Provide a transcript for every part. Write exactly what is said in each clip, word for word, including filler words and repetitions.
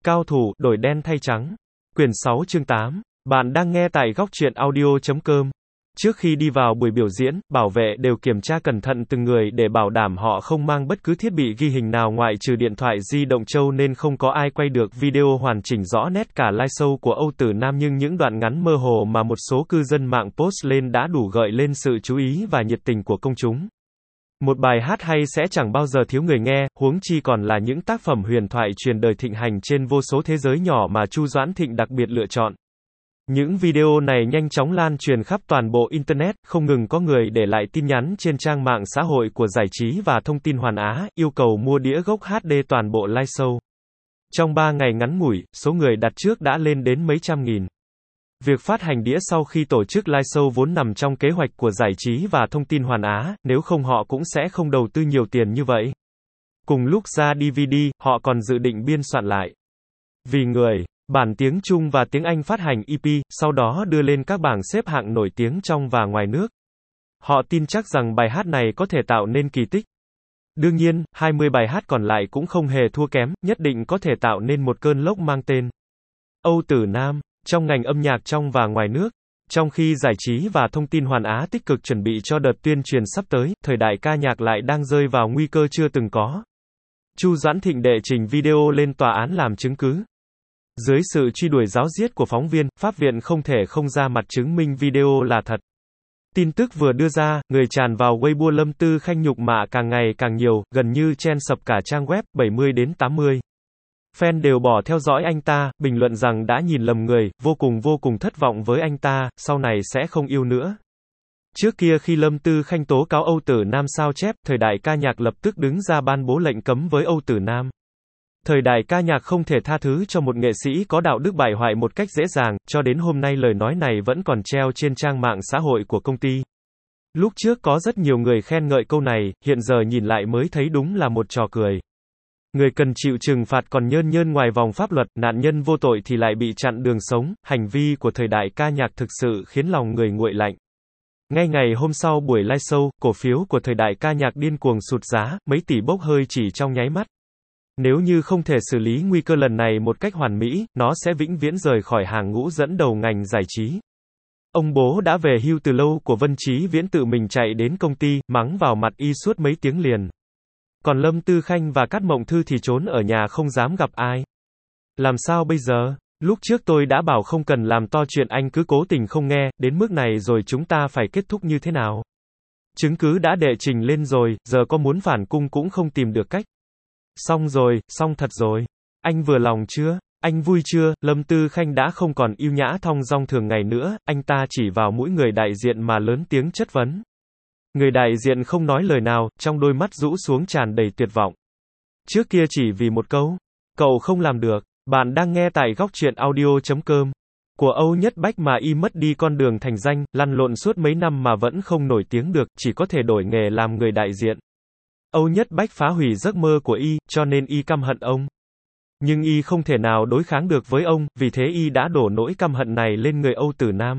Cao thủ, đổi đen thay trắng. Quyển sáu chương tám. Bạn đang nghe tại góc truyện audio chấm com. Trước khi đi vào buổi biểu diễn, bảo vệ đều kiểm tra cẩn thận từng người để bảo đảm họ không mang bất cứ thiết bị ghi hình nào ngoại trừ điện thoại di động châu nên không có ai quay được video hoàn chỉnh rõ nét cả live show của Âu Tử Nam, nhưng những đoạn ngắn mơ hồ mà một số cư dân mạng post lên đã đủ gợi lên sự chú ý và nhiệt tình của công chúng. Một bài hát hay sẽ chẳng bao giờ thiếu người nghe, huống chi còn là những tác phẩm huyền thoại truyền đời thịnh hành trên vô số thế giới nhỏ mà Chu Doãn Thịnh đặc biệt lựa chọn. Những video này nhanh chóng lan truyền khắp toàn bộ Internet, không ngừng có người để lại tin nhắn trên trang mạng xã hội của Giải trí và Thông tin Hoàn Á, yêu cầu mua đĩa gốc hát đê toàn bộ live show. Trong ba ngày ngắn ngủi, số người đặt trước đã lên đến mấy trăm nghìn. Việc phát hành đĩa sau khi tổ chức live show vốn nằm trong kế hoạch của Giải trí và Thông tin Hoàn Á, nếu không họ cũng sẽ không đầu tư nhiều tiền như vậy. Cùng lúc ra đê vê đê, họ còn dự định biên soạn lại vì người bản tiếng Trung và tiếng Anh phát hành e pê, sau đó đưa lên các bảng xếp hạng nổi tiếng trong và ngoài nước. Họ tin chắc rằng bài hát này có thể tạo nên kỳ tích. Đương nhiên, hai mươi bài hát còn lại cũng không hề thua kém, nhất định có thể tạo nên một cơn lốc mang tên Âu Tử Nam trong ngành âm nhạc trong và ngoài nước. Trong khi Giải trí và Thông tin Hoàn Á tích cực chuẩn bị cho đợt tuyên truyền sắp tới, thời đại ca nhạc lại đang rơi vào nguy cơ chưa từng có. Chu Doãn Thịnh đệ trình video lên tòa án làm chứng cứ. Dưới sự truy đuổi ráo riết của phóng viên, pháp viện không thể không ra mặt chứng minh video là thật. Tin tức vừa đưa ra, người tràn vào Weibo Lâm Tư Khanh nhục mạ càng ngày càng nhiều, gần như chen sập cả trang web, bảy mươi đến tám mươi. Fan đều bỏ theo dõi anh ta, bình luận rằng đã nhìn lầm người, vô cùng vô cùng thất vọng với anh ta, sau này sẽ không yêu nữa. Trước kia khi Lâm Tư Khanh tố cáo Âu Tử Nam sao chép, thời đại ca nhạc lập tức đứng ra ban bố lệnh cấm với Âu Tử Nam. Thời đại ca nhạc không thể tha thứ cho một nghệ sĩ có đạo đức bại hoại một cách dễ dàng, cho đến hôm nay lời nói này vẫn còn treo trên trang mạng xã hội của công ty. Lúc trước có rất nhiều người khen ngợi câu này, hiện giờ nhìn lại mới thấy đúng là một trò cười. Người cần chịu trừng phạt còn nhơn nhơn ngoài vòng pháp luật, nạn nhân vô tội thì lại bị chặn đường sống, hành vi của thời đại ca nhạc thực sự khiến lòng người nguội lạnh. Ngay ngày hôm sau buổi live show, cổ phiếu của thời đại ca nhạc điên cuồng sụt giá, mấy tỷ bốc hơi chỉ trong nháy mắt. Nếu như không thể xử lý nguy cơ lần này một cách hoàn mỹ, nó sẽ vĩnh viễn rời khỏi hàng ngũ dẫn đầu ngành giải trí. Ông bố đã về hưu từ lâu của Vân Chí Viễn tự mình chạy đến công ty, mắng vào mặt y suốt mấy tiếng liền. Còn Lâm Tư Khanh và Cát Mộng Thư thì trốn ở nhà không dám gặp ai. Làm sao bây giờ? Lúc trước tôi đã bảo không cần làm to chuyện, anh cứ cố tình không nghe, đến mức này rồi chúng ta phải kết thúc như thế nào? Chứng cứ đã đệ trình lên rồi, giờ có muốn phản cung cũng không tìm được cách. Xong rồi, xong thật rồi. Anh vừa lòng chưa? Anh vui chưa? Lâm Tư Khanh đã không còn yêu nhã thong dong thường ngày nữa, anh ta chỉ vào mũi người đại diện mà lớn tiếng chất vấn. Người đại diện không nói lời nào, trong đôi mắt rũ xuống tràn đầy tuyệt vọng. Trước kia chỉ vì một câu, cậu không làm được. Bạn đang nghe tại góc truyện audio chấm com của Âu Nhất Bách mà y mất đi con đường thành danh, lăn lộn suốt mấy năm mà vẫn không nổi tiếng được, chỉ có thể đổi nghề làm người đại diện. Âu Nhất Bách phá hủy giấc mơ của y, cho nên y căm hận ông. Nhưng y không thể nào đối kháng được với ông, vì thế y đã đổ nỗi căm hận này lên người Âu Tử Nam.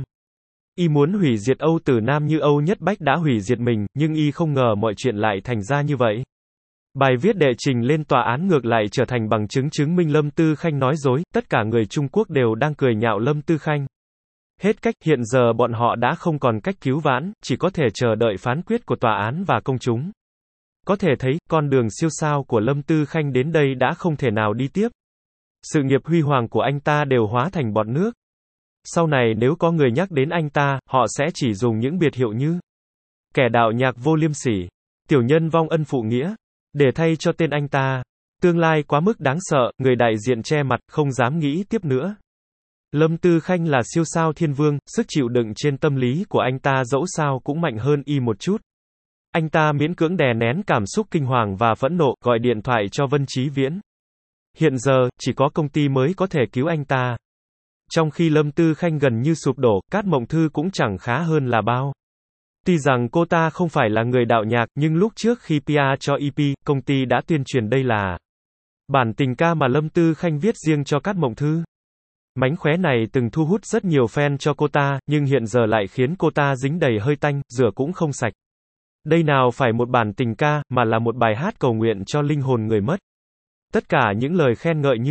Y muốn hủy diệt Âu Tử Nam như Âu Nhất Bách đã hủy diệt mình, nhưng y không ngờ mọi chuyện lại thành ra như vậy. Bài viết đệ trình lên tòa án ngược lại trở thành bằng chứng chứng minh Lâm Tư Khanh nói dối, tất cả người Trung Quốc đều đang cười nhạo Lâm Tư Khanh. Hết cách, hiện giờ bọn họ đã không còn cách cứu vãn, chỉ có thể chờ đợi phán quyết của tòa án và công chúng. Có thể thấy, con đường siêu sao của Lâm Tư Khanh đến đây đã không thể nào đi tiếp. Sự nghiệp huy hoàng của anh ta đều hóa thành bọt nước. Sau này nếu có người nhắc đến anh ta, họ sẽ chỉ dùng những biệt hiệu như kẻ đạo nhạc vô liêm sỉ, tiểu nhân vong ân phụ nghĩa, để thay cho tên anh ta. Tương lai quá mức đáng sợ, người đại diện che mặt, không dám nghĩ tiếp nữa. Lâm Tư Khanh là siêu sao thiên vương, sức chịu đựng trên tâm lý của anh ta dẫu sao cũng mạnh hơn y một chút. Anh ta miễn cưỡng đè nén cảm xúc kinh hoàng và phẫn nộ, gọi điện thoại cho Vân Chí Viễn. Hiện giờ, chỉ có công ty mới có thể cứu anh ta. Trong khi Lâm Tư Khanh gần như sụp đổ, Cát Mộng Thư cũng chẳng khá hơn là bao. Tuy rằng cô ta không phải là người đạo nhạc, nhưng lúc trước khi pê e cho e pê, công ty đã tuyên truyền đây là bản tình ca mà Lâm Tư Khanh viết riêng cho Cát Mộng Thư. Mánh khóe này từng thu hút rất nhiều fan cho cô ta, nhưng hiện giờ lại khiến cô ta dính đầy hơi tanh, rửa cũng không sạch. Đây nào phải một bản tình ca, mà là một bài hát cầu nguyện cho linh hồn người mất. Tất cả những lời khen ngợi như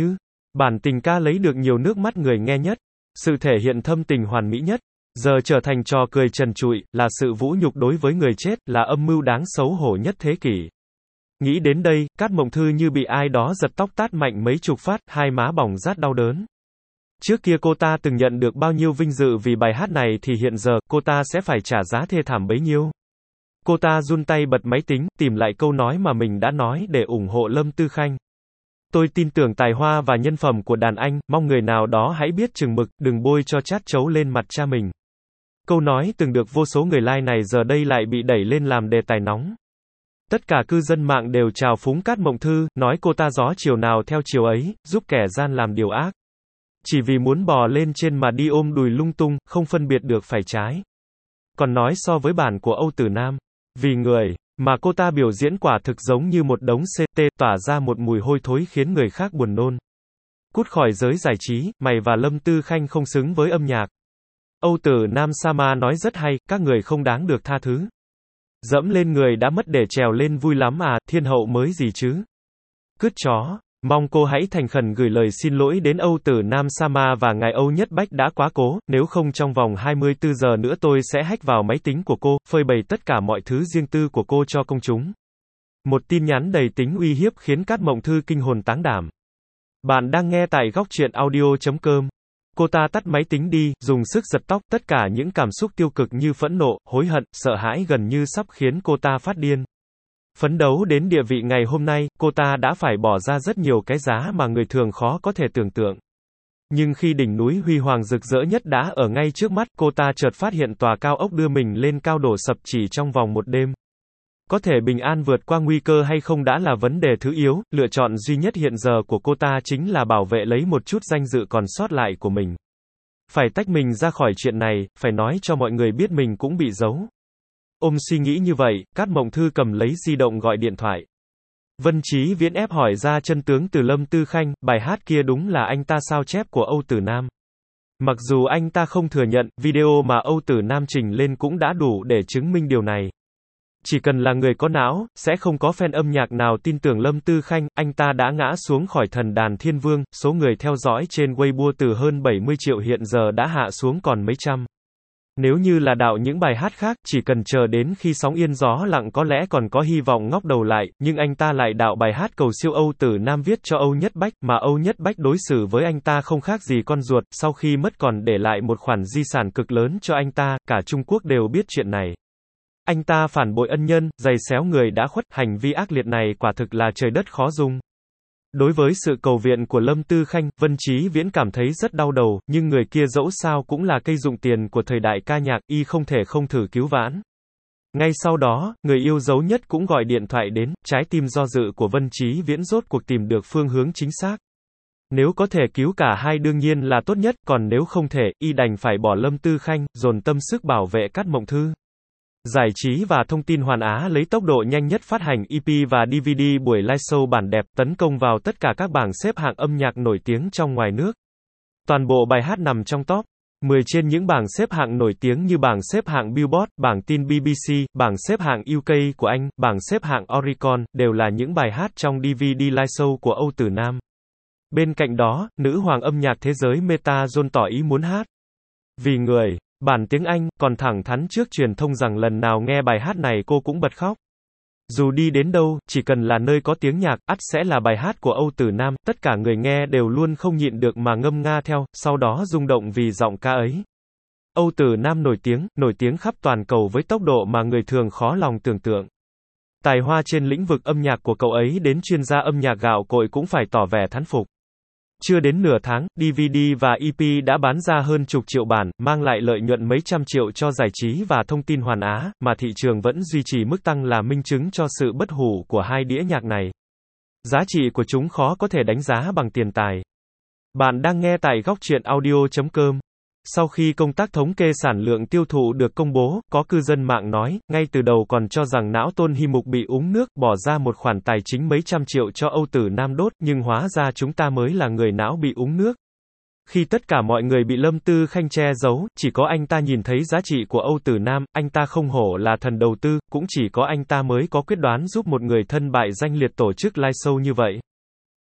Bản tình ca lấy được nhiều nước mắt người nghe nhất. Sự thể hiện thâm tình hoàn mỹ nhất. Giờ trở thành trò cười trần trụi, là sự vũ nhục đối với người chết, là âm mưu đáng xấu hổ nhất thế kỷ. Nghĩ đến đây, Cát Mộng Thư như bị ai đó giật tóc tát mạnh mấy chục phát, hai má bỏng rát đau đớn. Trước kia cô ta từng nhận được bao nhiêu vinh dự vì bài hát này thì hiện giờ, cô ta sẽ phải trả giá thê thảm bấy nhiêu. Cô ta run tay bật máy tính, tìm lại câu nói mà mình đã nói để ủng hộ Lâm Tư Khanh. Tôi tin tưởng tài hoa và nhân phẩm của đàn anh, mong người nào đó hãy biết chừng mực, đừng bôi cho chát chấu lên mặt cha mình. Câu nói từng được vô số người like này giờ đây lại bị đẩy lên làm đề tài nóng. Tất cả cư dân mạng đều trào phúng Cát Mộng Thư, nói cô ta gió chiều nào theo chiều ấy, giúp kẻ gian làm điều ác. Chỉ vì muốn bò lên trên mà đi ôm đùi lung tung, không phân biệt được phải trái. Còn nói so với bản của Âu Tử Nam, vì người mà cô ta biểu diễn quả thực giống như một đống xê tê, tỏa ra một mùi hôi thối khiến người khác buồn nôn. Cút khỏi giới giải trí, mày và Lâm Tư Khanh không xứng với âm nhạc. Âu Tử Nam Sama nói rất hay, các người không đáng được tha thứ. Dẫm lên người đã mất để trèo lên vui lắm à, thiên hậu mới gì chứ. Cứt chó. Mong cô hãy thành khẩn gửi lời xin lỗi đến Âu Tử Nam Sama và ngài Âu Nhất Bách đã quá cố, nếu không trong vòng hai mươi tư giờ nữa tôi sẽ hack vào máy tính của cô, phơi bày tất cả mọi thứ riêng tư của cô cho công chúng. Một tin nhắn đầy tính uy hiếp khiến Cát Mộng Thư kinh hồn táng đảm. Bạn đang nghe tại góc truyện audio chấm com. Cô ta tắt máy tính đi, dùng sức giật tóc, tất cả những cảm xúc tiêu cực như phẫn nộ, hối hận, sợ hãi gần như sắp khiến cô ta phát điên. Phấn đấu đến địa vị ngày hôm nay, cô ta đã phải bỏ ra rất nhiều cái giá mà người thường khó có thể tưởng tượng. Nhưng khi đỉnh núi huy hoàng rực rỡ nhất đã ở ngay trước mắt, cô ta chợt phát hiện tòa cao ốc đưa mình lên cao đổ sập chỉ trong vòng một đêm. Có thể bình an vượt qua nguy cơ hay không đã là vấn đề thứ yếu, lựa chọn duy nhất hiện giờ của cô ta chính là bảo vệ lấy một chút danh dự còn sót lại của mình. Phải tách mình ra khỏi chuyện này, phải nói cho mọi người biết mình cũng bị giấu. Ôm suy nghĩ như vậy, Cát Mộng Thư cầm lấy di động gọi điện thoại. Vân Chí Viễn ép hỏi ra chân tướng từ Lâm Tư Khanh, bài hát kia đúng là anh ta sao chép của Âu Tử Nam. Mặc dù anh ta không thừa nhận, video mà Âu Tử Nam trình lên cũng đã đủ để chứng minh điều này. Chỉ cần là người có não, sẽ không có fan âm nhạc nào tin tưởng Lâm Tư Khanh, anh ta đã ngã xuống khỏi thần đàn thiên vương, số người theo dõi trên Weibo từ hơn bảy mươi triệu hiện giờ đã hạ xuống còn mấy trăm. Nếu như là đạo những bài hát khác, chỉ cần chờ đến khi sóng yên gió lặng có lẽ còn có hy vọng ngóc đầu lại, nhưng anh ta lại đạo bài hát cầu siêu Âu Tử Nam viết cho Âu Nhất Bách, mà Âu Nhất Bách đối xử với anh ta không khác gì con ruột, sau khi mất còn để lại một khoản di sản cực lớn cho anh ta, cả Trung Quốc đều biết chuyện này. Anh ta phản bội ân nhân, giày xéo người đã khuất, hành vi ác liệt này quả thực là trời đất khó dung. Đối với sự cầu viện của Lâm Tư Khanh, Vân Chí Viễn cảm thấy rất đau đầu, nhưng người kia dẫu sao cũng là cây dụng tiền của thời đại ca nhạc, y không thể không thử cứu vãn. Ngay sau đó, người yêu dấu nhất cũng gọi điện thoại đến, trái tim do dự của Vân Chí Viễn rốt cuộc tìm được phương hướng chính xác. Nếu có thể cứu cả hai đương nhiên là tốt nhất, còn nếu không thể, y đành phải bỏ Lâm Tư Khanh, dồn tâm sức bảo vệ Cát Mộng Thư. Giải trí và thông tin Hoàn Á lấy tốc độ nhanh nhất phát hành e pê và đê vê đê buổi live show bản đẹp, tấn công vào tất cả các bảng xếp hạng âm nhạc nổi tiếng trong ngoài nước. Toàn bộ bài hát nằm trong top mười trên những bảng xếp hạng nổi tiếng như bảng xếp hạng Billboard, bảng tin bê bê xê, bảng xếp hạng u ca của Anh, bảng xếp hạng Oricon, đều là những bài hát trong đê vê đê live show của Âu Tử Nam. Bên cạnh đó, nữ hoàng âm nhạc thế giới Meta John tỏ ý muốn hát Vì Người, bản tiếng Anh, còn thẳng thắn trước truyền thông rằng lần nào nghe bài hát này cô cũng bật khóc. Dù đi đến đâu, chỉ cần là nơi có tiếng nhạc, ắt sẽ là bài hát của Âu Tử Nam, tất cả người nghe đều luôn không nhịn được mà ngâm nga theo, sau đó rung động vì giọng ca ấy. Âu Tử Nam nổi tiếng, nổi tiếng khắp toàn cầu với tốc độ mà người thường khó lòng tưởng tượng. Tài hoa trên lĩnh vực âm nhạc của cậu ấy đến chuyên gia âm nhạc gạo cội cũng phải tỏ vẻ thán phục. Chưa đến nửa tháng, đê vê đê và e pê đã bán ra hơn chục triệu bản, mang lại lợi nhuận mấy trăm triệu cho giải trí và thông tin Hoàn Á, mà thị trường vẫn duy trì mức tăng là minh chứng cho sự bất hủ của hai đĩa nhạc này. Giá trị của chúng khó có thể đánh giá bằng tiền tài. Bạn đang nghe tại góc truyện audio chấm com. Sau khi công tác thống kê sản lượng tiêu thụ được công bố, có cư dân mạng nói, ngay từ đầu còn cho rằng não Tôn Hi Mục bị uống nước, bỏ ra một khoản tài chính mấy trăm triệu cho Âu Tử Nam đốt, nhưng hóa ra chúng ta mới là người não bị uống nước. Khi tất cả mọi người bị Lâm Tư Khanh che giấu, chỉ có anh ta nhìn thấy giá trị của Âu Tử Nam, anh ta không hổ là thần đầu tư, cũng chỉ có anh ta mới có quyết đoán giúp một người thân bại danh liệt tổ chức live show như vậy.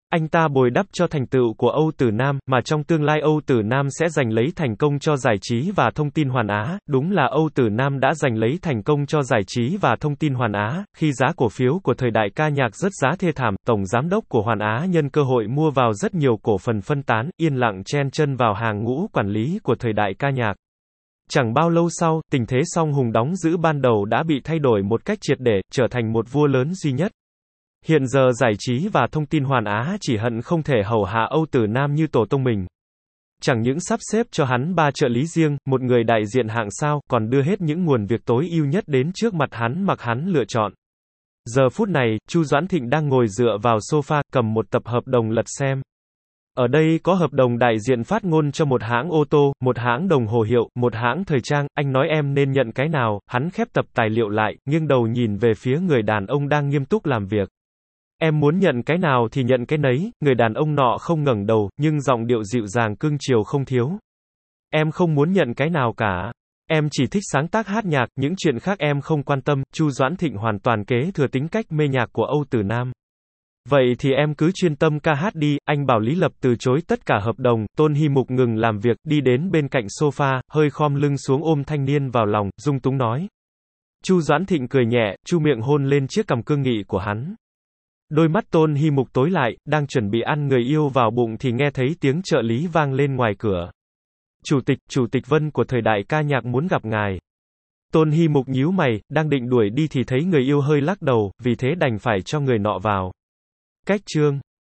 Anh ta bồi đắp cho thành tựu của Âu Tử Nam, mà trong tương lai Âu Tử Nam sẽ giành lấy thành công cho giải trí và thông tin Hoàn Á. Đúng là Âu Tử Nam đã giành lấy thành công cho giải trí và thông tin Hoàn Á, khi giá cổ phiếu của thời đại ca nhạc rất giá thê thảm, tổng giám đốc của Hoàn Á nhân cơ hội mua vào rất nhiều cổ phần phân tán, yên lặng chen chân vào hàng ngũ quản lý của thời đại ca nhạc. Chẳng bao lâu sau, tình thế song hùng đóng giữ ban đầu đã bị thay đổi một cách triệt để, trở thành một vua lớn duy nhất. Hiện giờ giải trí và thông tin Hoàn Á chỉ hận không thể hầu hạ Âu Tử Nam như tổ tông mình. Chẳng những sắp xếp cho hắn ba trợ lý riêng, một người đại diện hạng sao, còn đưa hết những nguồn việc tối ưu nhất đến trước mặt hắn mặc hắn lựa chọn. Giờ phút này, Chu Doãn Thịnh đang ngồi dựa vào sofa, cầm một tập hợp đồng lật xem. Ở đây có hợp đồng đại diện phát ngôn cho một hãng ô tô, một hãng đồng hồ hiệu, một hãng thời trang, anh nói em nên nhận cái nào, hắn khép tập tài liệu lại, nghiêng đầu nhìn về phía người đàn ông đang nghiêm túc làm việc. Em muốn nhận cái nào thì nhận cái nấy, người đàn ông nọ không ngẩng đầu, nhưng giọng điệu dịu dàng cưng chiều không thiếu. Em không muốn nhận cái nào cả. Em chỉ thích sáng tác hát nhạc, những chuyện khác em không quan tâm. Chu Doãn Thịnh hoàn toàn kế thừa tính cách mê nhạc của Âu Tử Nam. Vậy thì em cứ chuyên tâm ca hát đi, anh bảo Lý Lập từ chối tất cả hợp đồng. Tôn Hy Mục ngừng làm việc, đi đến bên cạnh sofa, hơi khom lưng xuống ôm thanh niên vào lòng, dung túng nói. Chu Doãn Thịnh cười nhẹ, chu miệng hôn lên chiếc cằm cương nghị của hắn. Đôi mắt Tôn Hy Mục tối lại, đang chuẩn bị ăn người yêu vào bụng thì nghe thấy tiếng trợ lý vang lên ngoài cửa. Chủ tịch, Chủ tịch Vân của thời đại ca nhạc muốn gặp ngài. Tôn Hy Mục nhíu mày, đang định đuổi đi thì thấy người yêu hơi lắc đầu, vì thế đành phải cho người nọ vào. Cách chương